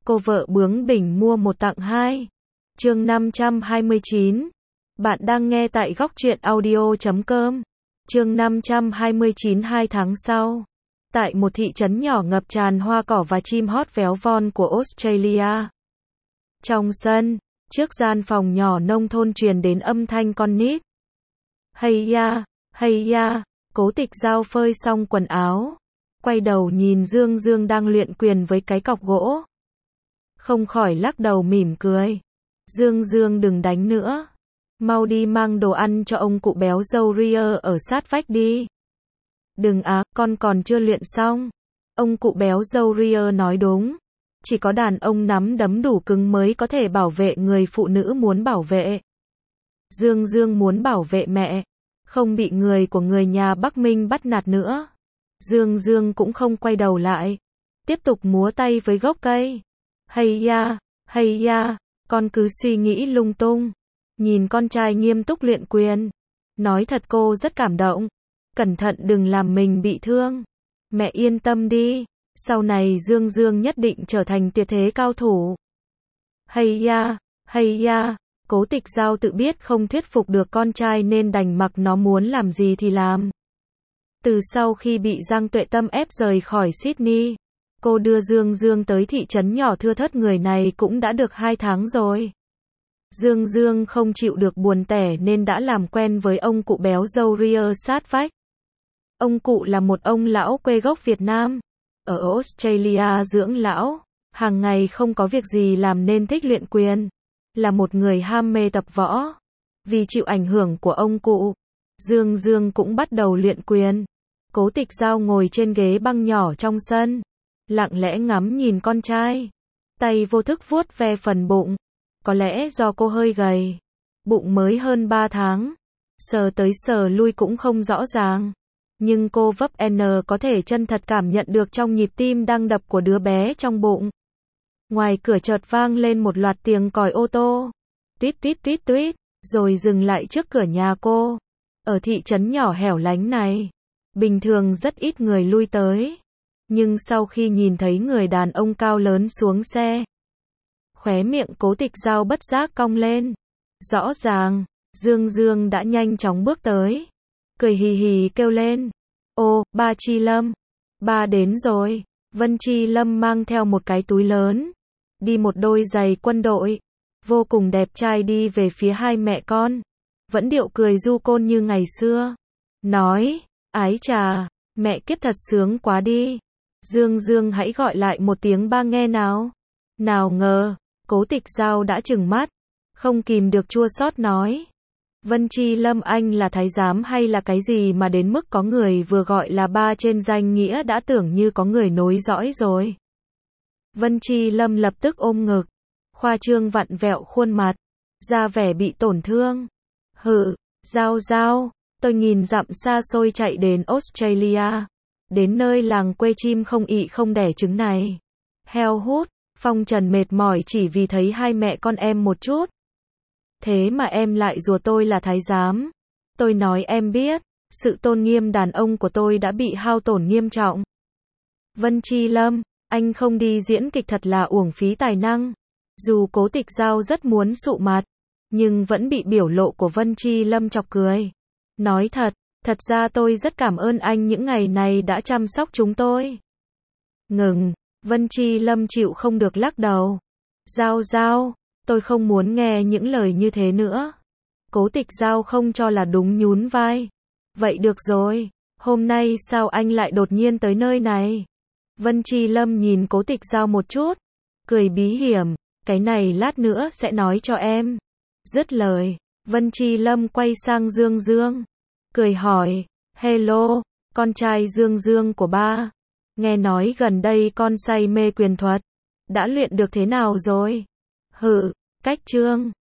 cô vợ bướng bỉnh mua một tặng hai. Chương 529. Bạn đang nghe tại góc truyện audio.com. Chương 529. 2 tháng sau. Tại một thị trấn nhỏ ngập tràn hoa cỏ và chim hót véo von của Australia. Trong sân, trước gian phòng nhỏ nông thôn truyền đến âm thanh con nít. Hay ya, Cố Tịch Dao phơi xong quần áo, quay đầu nhìn Dương Dương đang luyện quyền với cái cọc gỗ. Không khỏi lắc đầu mỉm cười. Dương Dương đừng đánh nữa. Mau đi mang đồ ăn cho ông cụ béo dâu Ria ở sát vách đi. Đừng con còn chưa luyện xong. Ông cụ béo dâu Ria nói đúng. Chỉ có đàn ông nắm đấm đủ cứng mới có thể bảo vệ người phụ nữ muốn bảo vệ. Dương Dương muốn bảo vệ mẹ, không bị người của người nhà Bắc Minh bắt nạt nữa. Dương Dương cũng không quay đầu lại, tiếp tục múa tay với gốc cây. Hay ya, con cứ suy nghĩ lung tung. Nhìn con trai nghiêm túc luyện quyền. Nói thật cô rất cảm động. Cẩn thận đừng làm mình bị thương. Mẹ yên tâm đi, sau này Dương Dương nhất định trở thành tuyệt thế cao thủ. Hay ya, Cố Tịch Dao tự biết không thuyết phục được con trai nên đành mặc nó muốn làm gì thì làm. Từ sau khi bị Giang Tuệ Tâm ép rời khỏi Sydney, cô đưa Dương Dương tới thị trấn nhỏ thưa thớt người này cũng đã được 2 tháng rồi. Dương Dương không chịu được buồn tẻ nên đã làm quen với ông cụ béo dâu Ria sát vách. Ông cụ là một ông lão quê gốc Việt Nam, ở Australia dưỡng lão, hàng ngày không có việc gì làm nên thích luyện quyền, là một người ham mê tập võ. Vì chịu ảnh hưởng của ông cụ, Dương Dương cũng bắt đầu luyện quyền. Cố Tịch Dao ngồi trên ghế băng nhỏ trong sân, lặng lẽ ngắm nhìn con trai, tay vô thức vuốt ve phần bụng. Có lẽ do cô hơi gầy, bụng mới hơn 3 tháng, sờ tới sờ lui cũng không rõ ràng. Nhưng cô vấp N có thể chân thật cảm nhận được trong nhịp tim đang đập của đứa bé trong bụng. Ngoài cửa chợt vang lên một loạt tiếng còi ô tô. Tuýt tuýt tuýt tuýt, rồi dừng lại trước cửa nhà cô. Ở thị trấn nhỏ hẻo lánh này, bình thường rất ít người lui tới. Nhưng sau khi nhìn thấy người đàn ông cao lớn xuống xe, khóe miệng Cố Tịch Dao bất giác cong lên. Rõ ràng, Dương Dương đã nhanh chóng bước tới. Cười hì hì kêu lên. Ô, ba Chi Lâm. Ba đến rồi. Vân Chi Lâm mang theo một cái túi lớn, đi một đôi giày quân đội, vô cùng đẹp trai đi về phía hai mẹ con. Vẫn điệu cười du côn như ngày xưa. Nói, ái chà, mẹ kiếp thật sướng quá đi. Dương Dương hãy gọi lại một tiếng ba nghe nào. Nào ngờ, Cố Tịch Dao đã trừng mắt, không kìm được chua xót nói. Vân Chi Lâm anh là thái giám hay là cái gì mà đến mức có người vừa gọi là ba trên danh nghĩa đã tưởng như có người nối dõi rồi. Vân Chi Lâm lập tức ôm ngực, khoa trương vặn vẹo khuôn mặt, ra vẻ bị tổn thương. Dao, tôi nghìn dặm xa xôi chạy đến Australia, đến nơi làng quê chim không ị không đẻ trứng này. Heo hút, phong trần mệt mỏi chỉ vì thấy hai mẹ con em một chút. Thế mà em lại rủa tôi là thái giám. Tôi nói em biết, sự tôn nghiêm đàn ông của tôi đã bị hao tổn nghiêm trọng. Vân Chi Lâm, anh không đi diễn kịch thật là uổng phí tài năng. Dù Cố Tịch Dao rất muốn sụ mặt, nhưng vẫn bị biểu lộ của Vân Chi Lâm chọc cười. Nói thật ra tôi rất cảm ơn anh những ngày này đã chăm sóc chúng tôi. Ngừng, Vân Chi Lâm chịu không được lắc đầu. Dao, tôi không muốn nghe những lời như thế nữa. Cố Tịch Dao không cho là đúng nhún vai. Vậy được rồi, hôm nay sao anh lại đột nhiên tới nơi này? Vân Chi Lâm nhìn Cố Tịch Dao một chút, cười bí hiểm, cái này lát nữa sẽ nói cho em. Dứt lời, Vân Chi Lâm quay sang Dương Dương, cười hỏi, hello, con trai Dương Dương của ba. Nghe nói gần đây con say mê quyền thuật, đã luyện được thế nào rồi? Cách chương